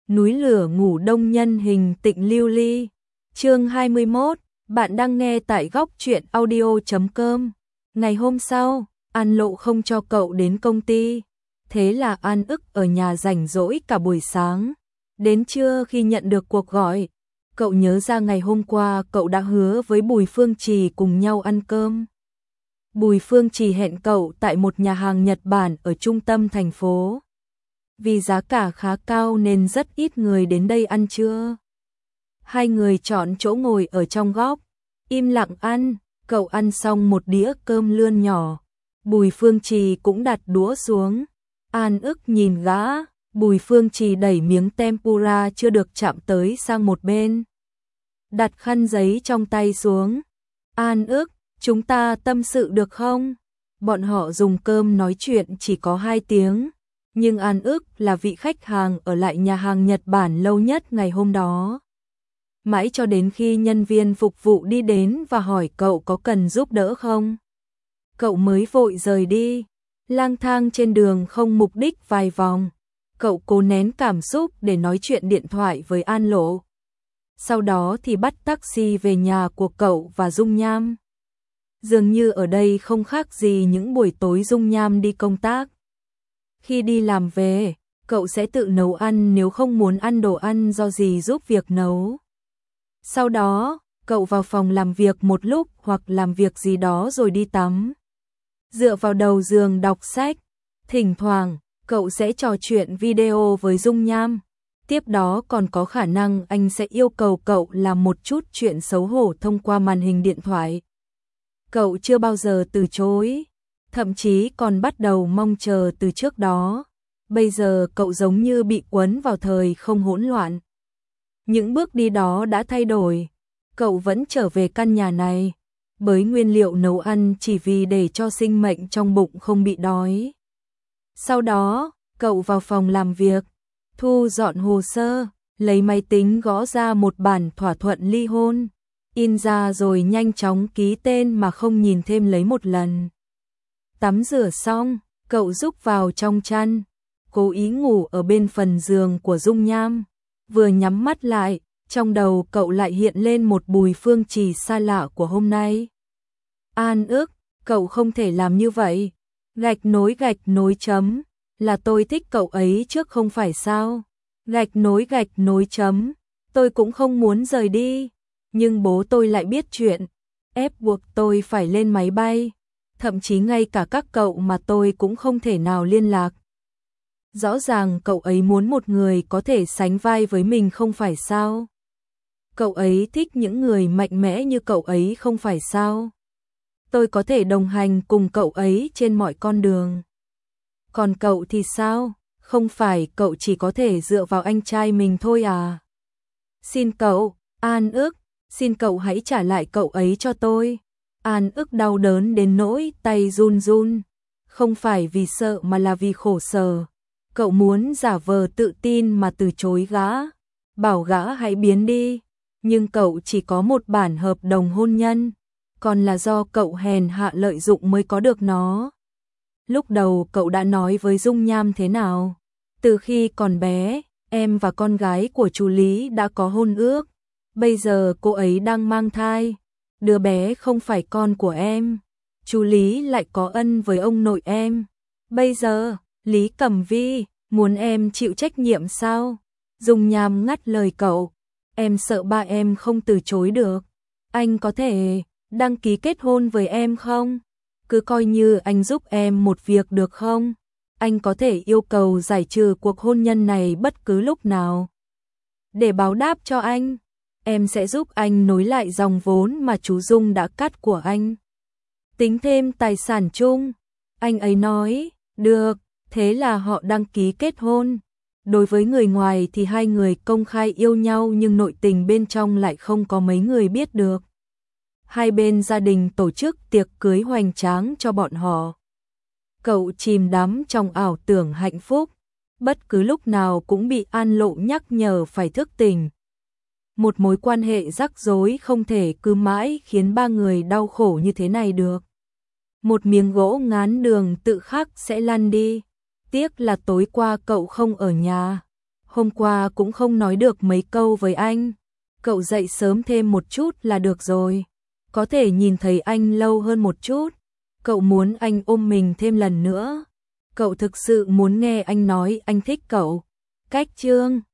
Núi lửa ngủ đông nhân hình Tịnh Lưu Ly. Chương 21, bạn đang nghe tại góc truyện audio.com. Ngày hôm sau, An Lộ không cho cậu đến công ty, thế là An ức ở nhà rảnh rỗi cả buổi sáng. Đến trưa khi nhận được cuộc gọi, cậu nhớ ra ngày hôm qua cậu đã hứa với Bùi Phương Trì cùng nhau ăn cơm. Bùi Phương Trì hẹn cậu tại một nhà hàng Nhật Bản ở trung tâm thành phố. Vì giá cả khá cao nên rất ít người đến đây ăn trưa. Hai người chọn chỗ ngồi ở trong góc, im lặng ăn, cậu ăn xong một đĩa cơm lươn nhỏ. Bùi Phương Trì cũng đặt đũa xuống. An ức nhìn gã, Bùi Phương Trì đẩy miếng tempura chưa được chạm tới sang một bên. Đặt khăn giấy trong tay xuống. An ức, chúng ta tâm sự được không? Bọn họ dùng cơm nói chuyện chỉ có 2 tiếng. Nhưng An ức là vị khách hàng ở lại nhà hàng Nhật Bản lâu nhất ngày hôm đó. Mãi cho đến khi nhân viên phục vụ đi đến và hỏi cậu có cần giúp đỡ không, cậu mới vội rời đi. Lang thang trên đường không mục đích vài vòng, cậu cố nén cảm xúc để nói chuyện điện thoại với An Lộ. Sau đó thì bắt taxi về nhà của cậu và Dung Nham. Dường như ở đây không khác gì những buổi tối Dung Nham đi công tác. Khi đi làm về, cậu sẽ tự nấu ăn nếu không muốn ăn đồ ăn do dì giúp việc nấu. Sau đó, cậu vào phòng làm việc một lúc hoặc làm việc gì đó rồi đi tắm. Dựa vào đầu giường đọc sách, thỉnh thoảng, cậu sẽ trò chuyện video với Dung Nham. Tiếp đó còn có khả năng anh sẽ yêu cầu cậu làm một chút chuyện xấu hổ thông qua màn hình điện thoại. Cậu chưa bao giờ từ chối, thậm chí còn bắt đầu mong chờ từ trước đó. Bây giờ cậu giống như bị quấn vào thời không hỗn loạn. Những bước đi đó đã thay đổi. Cậu vẫn trở về căn nhà này, bới nguyên liệu nấu ăn chỉ vì để cho sinh mệnh trong bụng không bị đói. Sau đó, cậu vào phòng làm việc, thu dọn hồ sơ, lấy máy tính gõ ra một bản thỏa thuận ly hôn, in ra rồi nhanh chóng ký tên mà không nhìn thêm lấy một lần. Tắm rửa xong, cậu rúc vào trong chăn, cố ý ngủ ở bên phần giường của Dung Nham. Vừa nhắm mắt lại, trong đầu cậu lại hiện lên một Bùi Phương Trì xa lạ của hôm nay. An ức, cậu không thể làm như vậy. Gạch nối chấm, là tôi thích cậu ấy trước không phải sao? Gạch nối chấm, tôi cũng không muốn rời đi. Nhưng bố tôi lại biết chuyện, ép buộc tôi phải lên máy bay. Thậm chí ngay cả các cậu mà tôi cũng không thể nào liên lạc. Rõ ràng cậu ấy muốn một người có thể sánh vai với mình không phải sao? Cậu ấy thích những người mạnh mẽ như cậu ấy không phải sao? Tôi có thể đồng hành cùng cậu ấy trên mọi con đường. Còn cậu thì sao? Không phải cậu chỉ có thể dựa vào anh trai mình thôi à? Xin cậu, An ức, xin cậu hãy trả lại cậu ấy cho tôi. An ức đau đớn đến nỗi tay run run. Không phải vì sợ mà là vì khổ sở. Cậu muốn giả vờ tự tin mà từ chối gã, bảo gã hãy biến đi. Nhưng cậu chỉ có một bản hợp đồng hôn nhân, còn là do cậu hèn hạ lợi dụng mới có được nó. Lúc đầu cậu đã nói với Dung Nham thế nào? Từ khi còn bé, em và con gái của chú Lý đã có hôn ước. Bây giờ cô ấy đang mang thai. Đứa bé không phải con của em. Chú Lý lại có ân với ông nội em. Bây giờ, Lý Cẩm Vi muốn em chịu trách nhiệm sao? Dung Nham ngắt lời cậu. Em sợ ba em không từ chối được. Anh có thể đăng ký kết hôn với em không? Cứ coi như anh giúp em một việc được không? Anh có thể yêu cầu giải trừ cuộc hôn nhân này bất cứ lúc nào. Để báo đáp cho anh, em sẽ giúp anh nối lại dòng vốn mà chú Dung đã cắt của anh. Tính thêm tài sản chung. Anh ấy nói, được, thế là họ đăng ký kết hôn. Đối với người ngoài thì hai người công khai yêu nhau nhưng nội tình bên trong lại không có mấy người biết được. Hai bên gia đình tổ chức tiệc cưới hoành tráng cho bọn họ. Cậu chìm đắm trong ảo tưởng hạnh phúc, bất cứ lúc nào cũng bị An Lộ nhắc nhở phải thức tỉnh. Một mối quan hệ rắc rối không thể cứ mãi khiến ba người đau khổ như thế này được. Một miếng gỗ ngán đường tự khắc sẽ lăn đi. Tiếc là tối qua cậu không ở nhà. hôm qua cũng không nói được mấy câu với anh. Cậu dậy sớm thêm một chút là được rồi. Có thể nhìn thấy anh lâu hơn một chút. Cậu muốn anh ôm mình thêm lần nữa. Cậu thực sự muốn nghe anh nói anh thích cậu. Cách chương